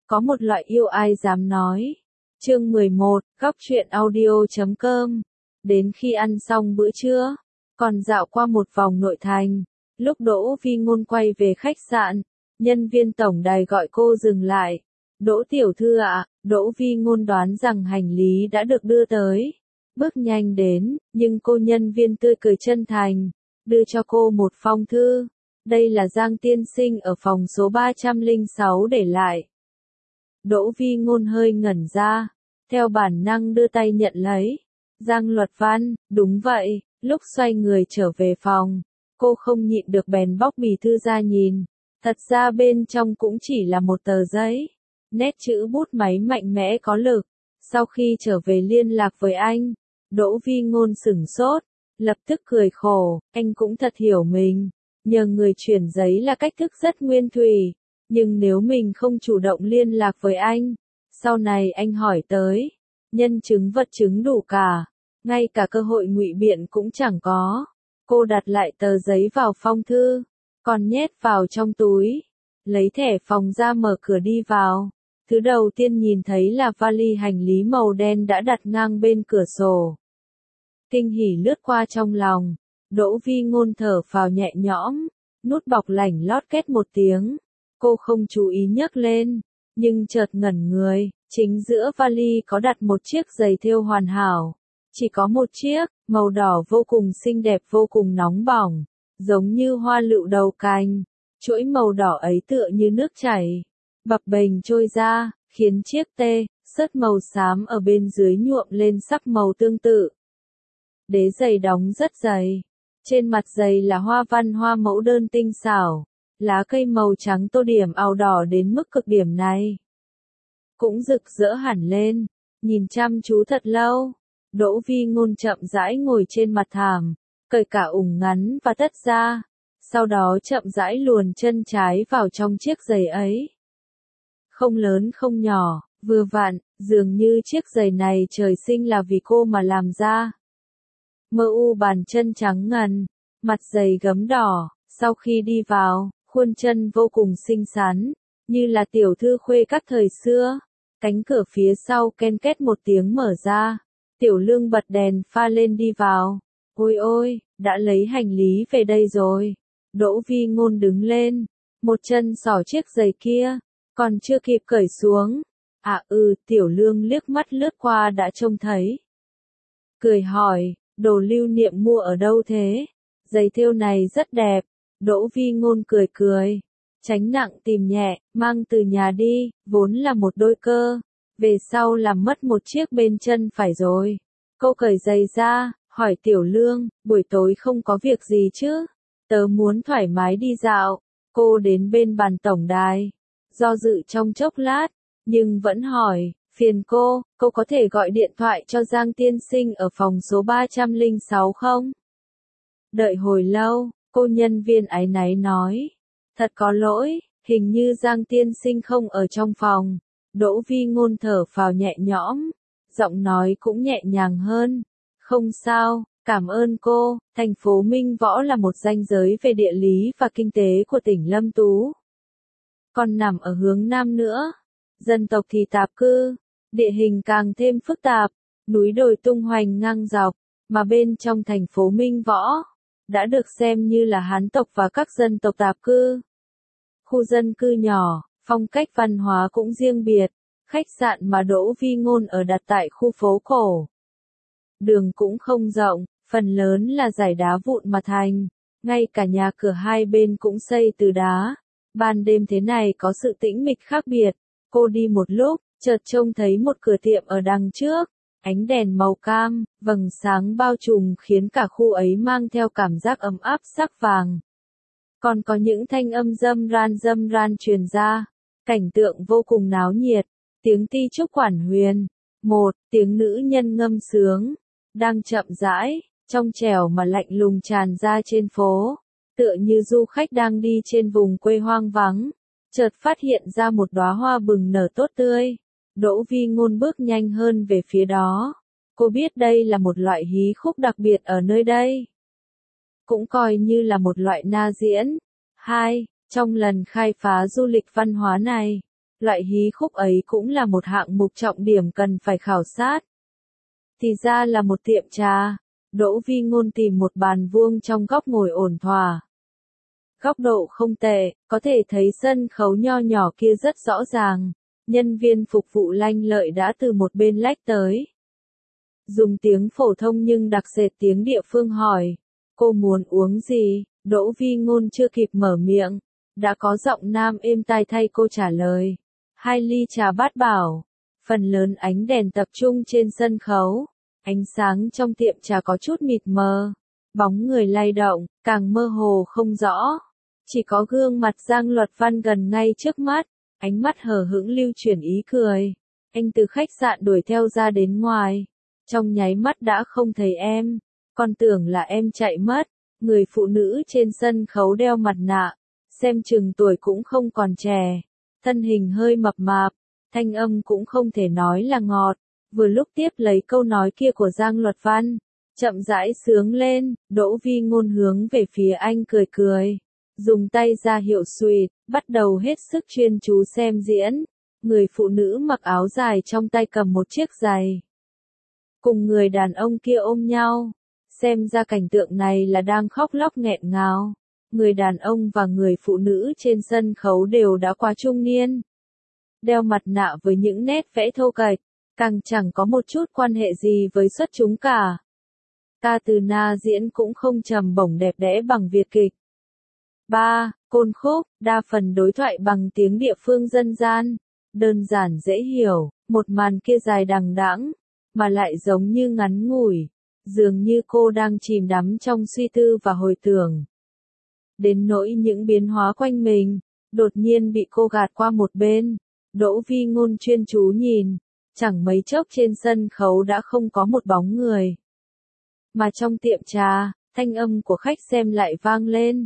Có một loại yêu ai dám nói. Chương 11, góc truyện audio.com. Đến khi ăn xong bữa trưa, còn dạo qua một vòng nội thành, lúc Đỗ Vi Ngôn quay về khách sạn, nhân viên tổng đài gọi cô dừng lại. Đỗ tiểu thư ạ, Đỗ Vi Ngôn đoán rằng hành lý đã được đưa tới. Bước nhanh đến, nhưng cô nhân viên tươi cười chân thành, đưa cho cô một phong thư. Đây là Giang tiên sinh ở phòng số 306 để lại. Đỗ Vi Ngôn hơi ngẩn ra, theo bản năng đưa tay nhận lấy. Giang Luật Văn, đúng vậy, lúc xoay người trở về phòng, cô không nhịn được bèn bóc bì thư ra nhìn. Thật ra bên trong cũng chỉ là một tờ giấy. Nét chữ bút máy mạnh mẽ có lực. Sau khi trở về liên lạc với anh, Đỗ Vi Ngôn sửng sốt, lập tức cười khổ, anh cũng thật hiểu mình. Nhờ người chuyển giấy là cách thức rất nguyên thủy, nhưng nếu mình không chủ động liên lạc với anh, sau này anh hỏi tới, nhân chứng vật chứng đủ cả, ngay cả cơ hội ngụy biện cũng chẳng có. Cô đặt lại tờ giấy vào phong thư, còn nhét vào trong túi, lấy thẻ phòng ra mở cửa đi vào. Thứ đầu tiên nhìn thấy là vali hành lý màu đen đã đặt ngang bên cửa sổ. Kinh hỉ lướt qua trong lòng, Đỗ Vi Ngôn thở phào nhẹ nhõm, nút bọc lảnh lót két một tiếng. Cô không chú ý nhấc lên, nhưng chợt ngẩn người, chính giữa vali có đặt một chiếc giày thêu hoàn hảo. Chỉ có một chiếc, màu đỏ vô cùng xinh đẹp vô cùng nóng bỏng, giống như hoa lựu đầu cành. Chuỗi màu đỏ ấy tựa như nước chảy, bập bềnh trôi ra, khiến chiếc sớt màu xám ở bên dưới nhuộm lên sắc màu tương tự. Đế giày đóng rất dày, trên mặt giày là hoa văn hoa mẫu đơn tinh xảo, lá cây màu trắng tô điểm ào đỏ đến mức cực điểm này. Cũng rực rỡ hẳn lên, nhìn chăm chú thật lâu, Đỗ Vi Ngôn chậm rãi ngồi trên mặt thảm, cởi cả ủng ngắn và tất ra, sau đó chậm rãi luồn chân trái vào trong chiếc giày ấy. Không lớn không nhỏ, vừa vặn, dường như chiếc giày này trời sinh là vì cô mà làm ra. Mơ u bàn chân trắng ngần, mặt giày gấm đỏ, sau khi đi vào, khuôn chân vô cùng xinh xắn, như là tiểu thư khuê các thời xưa. Cánh cửa phía sau ken két một tiếng mở ra, Tiểu Lương bật đèn pha lên đi vào. Ôi ôi, đã lấy hành lý về đây rồi. Đỗ Vi Ngôn đứng lên, một chân xỏ chiếc giày kia, còn chưa kịp cởi xuống. Tiểu Lương liếc mắt lướt qua đã trông thấy. Cười hỏi, đồ lưu niệm mua ở đâu thế? Giày thêu này rất đẹp. Đỗ Vi Ngôn cười cười. Tránh nặng tìm nhẹ, mang từ nhà đi, vốn là một đôi cơ. Về sau làm mất một chiếc bên chân phải rồi. Cô cởi giày ra, hỏi Tiểu Lương, buổi tối không có việc gì chứ? Tớ muốn thoải mái đi dạo. Cô đến bên bàn tổng đài, do dự trong chốc lát, nhưng vẫn hỏi, phiền cô có thể gọi điện thoại cho Giang tiên sinh ở phòng số 306 không? Đợi hồi lâu, cô nhân viên áy náy nói, thật có lỗi, hình như Giang tiên sinh không ở trong phòng. Đỗ Vi Ngôn thở phào nhẹ nhõm, giọng nói cũng nhẹ nhàng hơn. Không sao, cảm ơn cô. Thành phố Minh Võ là một ranh giới về địa lý và kinh tế của tỉnh Lâm Tú. Còn nằm ở hướng Nam nữa. Dân tộc thì tạp cư, địa hình càng thêm phức tạp, núi đồi tung hoành ngang dọc, mà bên trong thành phố Minh Võ đã được xem như là Hán tộc và các dân tộc tạp cư. Khu dân cư nhỏ, phong cách văn hóa cũng riêng biệt. Khách sạn mà Đỗ Vi Ngôn ở đặt tại khu phố cổ. Đường cũng không rộng, phần lớn là dải đá vụn mà thành, ngay cả nhà cửa hai bên cũng xây từ đá. Ban đêm thế này có sự tĩnh mịch khác biệt. Cô đi một lúc, chợt trông thấy một cửa tiệm ở đằng trước, ánh đèn màu cam, vầng sáng bao trùm khiến cả khu ấy mang theo cảm giác ấm áp sắc vàng. Còn có những thanh âm dâm ran truyền ra, cảnh tượng vô cùng náo nhiệt. Tiếng ti trúc quản huyền, tiếng nữ nhân ngâm sướng, đang chậm rãi, trong trẻo mà lạnh lùng tràn ra trên phố, tựa như du khách đang đi trên vùng quê hoang vắng, chợt phát hiện ra một đóa hoa bừng nở tốt tươi. Đỗ Vi Ngôn bước nhanh hơn về phía đó. Cô biết đây là một loại hí khúc đặc biệt ở nơi đây. Cũng coi như là một loại na diễn. Trong lần khai phá du lịch văn hóa này, Loại hí khúc ấy cũng là một hạng mục trọng điểm cần phải khảo sát. Thì ra là một tiệm trà. Đỗ Vi Ngôn tìm một bàn vuông trong góc ngồi ổn thỏa. Góc độ không tệ, có thể thấy sân khấu nho nhỏ kia rất rõ ràng. Nhân viên phục vụ lanh lợi đã từ một bên lách tới. Dùng tiếng phổ thông nhưng đặc sệt tiếng địa phương hỏi. Cô muốn uống gì? Đỗ Vi Ngôn chưa kịp mở miệng. Đã có giọng nam êm tai thay cô trả lời. 2 ly trà bát bảo. Phần lớn ánh đèn tập trung trên sân khấu. Ánh sáng trong tiệm trà có chút mịt mờ. Bóng người lay động, càng mơ hồ không rõ. Chỉ có gương mặt Giang Luật Văn gần ngay trước mắt. Ánh mắt hờ hững lưu chuyển ý cười. Anh từ khách sạn đuổi theo ra đến ngoài. Trong nháy mắt đã không thấy em. Còn tưởng là em chạy mất. Người phụ nữ trên sân khấu đeo mặt nạ. Xem chừng tuổi cũng không còn trẻ. Thân hình hơi mập mạp. Thanh âm cũng không thể nói là ngọt. Vừa lúc tiếp lấy câu nói kia của Giang Luật Văn. Chậm rãi sướng lên. Đỗ Vi Ngôn hướng về phía anh cười cười. Dùng tay ra hiệu suýt, bắt đầu hết sức chuyên chú xem diễn. Người phụ nữ mặc áo dài trong tay cầm một chiếc giày. Cùng người đàn ông kia ôm nhau. Xem ra cảnh tượng này là đang khóc lóc nghẹn ngào. Người đàn ông và người phụ nữ trên sân khấu đều đã qua trung niên. Đeo mặt nạ với những nét vẽ thô kệch, càng chẳng có một chút quan hệ gì với xuất chúng cả. Ca từ na diễn cũng không trầm bổng đẹp đẽ bằng Việt kịch. 3. Côn khúc, đa phần đối thoại bằng tiếng địa phương dân gian. Đơn giản dễ hiểu, một màn kia dài đằng đẵng, mà lại giống như ngắn ngủi. Dường như cô đang chìm đắm trong suy tư và hồi tưởng. Đến nỗi những biến hóa quanh mình, đột nhiên bị cô gạt qua một bên. Đỗ Vi Ngôn chuyên chú nhìn, chẳng mấy chốc trên sân khấu đã không có một bóng người. Mà trong tiệm trà, thanh âm của khách xem lại vang lên.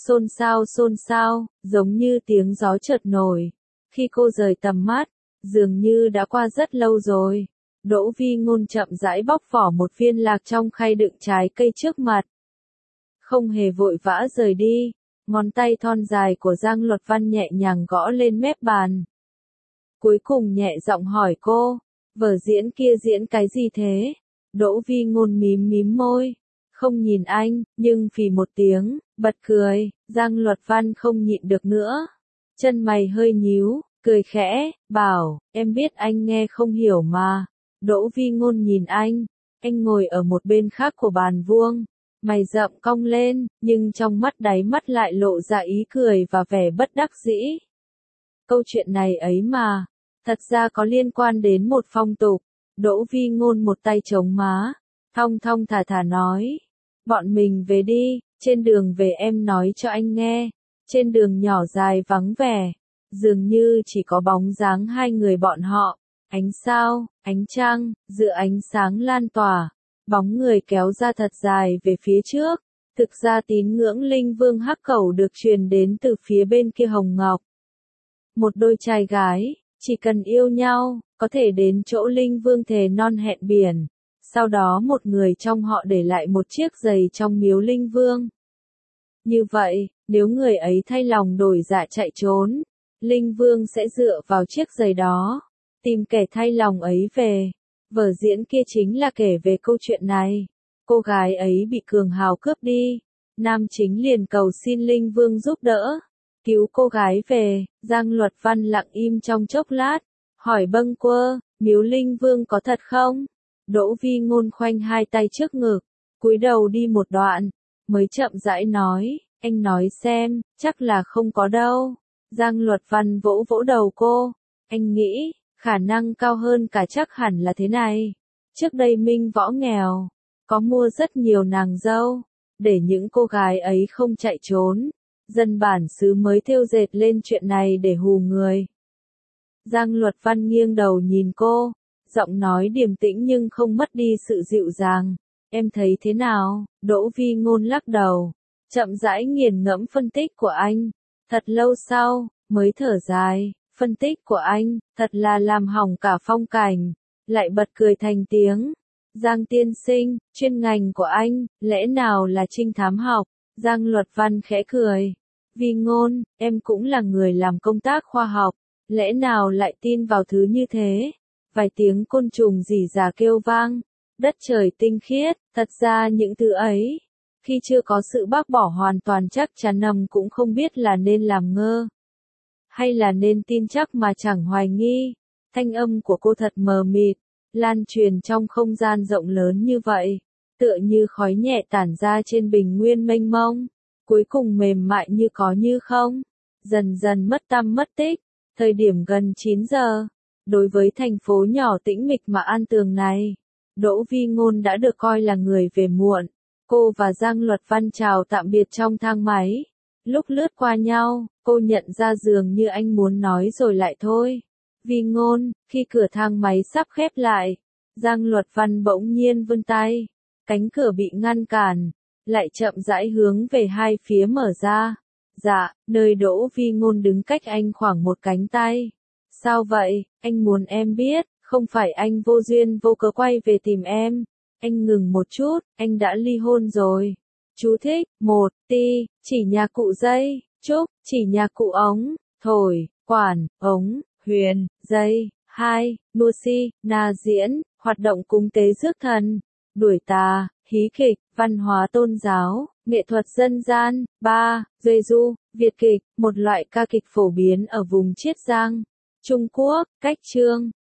Xôn xao, giống như tiếng gió chợt nổi. Khi cô rời tầm mắt, dường như đã qua rất lâu rồi. Đỗ Vi Ngôn chậm rãi bóc vỏ một viên lạc trong khay đựng trái cây trước mặt. Không hề vội vã rời đi, ngón tay thon dài của Giang Luật Văn nhẹ nhàng gõ lên mép bàn. Cuối cùng nhẹ giọng hỏi cô, vở diễn kia diễn cái gì thế? Đỗ Vi Ngôn mím mím môi, không nhìn anh, nhưng phì một tiếng, bật cười. Giang Luật Văn không nhịn được nữa. Chân mày hơi nhíu, cười khẽ, bảo, em biết anh nghe không hiểu mà. Đỗ Vi Ngôn nhìn anh ngồi ở một bên khác của bàn vuông, mày rậm cong lên, nhưng trong mắt đáy mắt lại lộ ra ý cười và vẻ bất đắc dĩ. Câu chuyện này ấy mà, thật ra có liên quan đến một phong tục. Đỗ Vi Ngôn một tay chống má, thong thong thả thả nói, bọn mình về đi, trên đường về em nói cho anh nghe. Trên đường nhỏ dài vắng vẻ, dường như chỉ có bóng dáng hai người bọn họ. Ánh sao, ánh trăng, giữa ánh sáng lan tỏa, bóng người kéo ra thật dài về phía trước. Thực ra tín ngưỡng linh vương hắc cẩu được truyền đến từ phía bên kia hồng ngọc. Một đôi trai gái, chỉ cần yêu nhau, có thể đến chỗ linh vương thề non hẹn biển. Sau đó một người trong họ để lại một chiếc giày trong miếu linh vương. Như vậy, nếu người ấy thay lòng đổi dạ chạy trốn, linh vương sẽ dựa vào chiếc giày đó, tìm kẻ thay lòng ấy về. Vở diễn kia chính là kể về câu chuyện này. Cô gái ấy bị cường hào cướp đi. Nam chính liền cầu xin linh vương giúp đỡ, cứu cô gái về. Giang Luật Văn lặng im trong chốc lát, hỏi bâng quơ, miếu linh vương có thật không? Đỗ Vi Ngôn khoanh hai tay trước ngực, cúi đầu đi một đoạn, mới chậm rãi nói, anh nói xem, chắc là không có đâu. Giang Luật Văn vỗ vỗ đầu cô, anh nghĩ, khả năng cao hơn cả chắc hẳn là thế này. Trước đây Minh Võ nghèo, có mua rất nhiều nàng dâu, để những cô gái ấy không chạy trốn. Dân bản xứ mới thêu dệt lên chuyện này để hù người. Giang Luật Văn nghiêng đầu nhìn cô, giọng nói điềm tĩnh nhưng không mất đi sự dịu dàng. Em thấy thế nào? Đỗ Vi Ngôn lắc đầu, chậm rãi nghiền ngẫm phân tích của anh. Thật lâu sau, mới thở dài, phân tích của anh, thật là làm hỏng cả phong cảnh. Lại bật cười thành tiếng. Giang tiên sinh, chuyên ngành của anh, lẽ nào là trinh thám học? Giang Luật Văn khẽ cười. Vi Ngôn, em cũng là người làm công tác khoa học. Lẽ nào lại tin vào thứ như thế? Vài tiếng côn trùng rỉ rả kêu vang, đất trời tinh khiết, thật ra những thứ ấy, khi chưa có sự bác bỏ hoàn toàn chắc chắn nằm cũng không biết là nên làm ngơ, hay là nên tin chắc mà chẳng hoài nghi. Thanh âm của cô thật mờ mịt, lan truyền trong không gian rộng lớn như vậy, tựa như khói nhẹ tản ra trên bình nguyên mênh mông, cuối cùng mềm mại như có như không, dần dần mất tăm mất tích. Thời điểm gần 9 giờ, đối với thành phố nhỏ tĩnh mịch mà an tường này, Đỗ Vi Ngôn đã được coi là người về muộn. Cô và Giang Luật Văn chào tạm biệt trong thang máy. Lúc lướt qua nhau, cô nhận ra dường như anh muốn nói rồi lại thôi. Vi Ngôn, khi cửa thang máy sắp khép lại, Giang Luật Văn bỗng nhiên vươn tay. Cánh cửa bị ngăn cản, lại chậm rãi hướng về hai phía mở ra. Dạ, nơi Đỗ Vi Ngôn đứng cách anh khoảng một cánh tay. Sao vậy, anh muốn em biết, không phải anh vô duyên vô cớ quay về tìm em. Anh ngừng một chút, anh đã ly hôn rồi. Chú thích, 1, ti, chỉ nhà cụ dây, trúc, chỉ nhà cụ ống, thổi, quản, ống, huyền, dây. 2, nua si, na diễn, hoạt động cúng tế rước thần, đuổi tà, hí kịch, văn hóa tôn giáo, nghệ thuật dân gian. 3, duê du, Việt kịch, một loại ca kịch phổ biến ở vùng Chiết Giang, Trung Quốc. Cách chương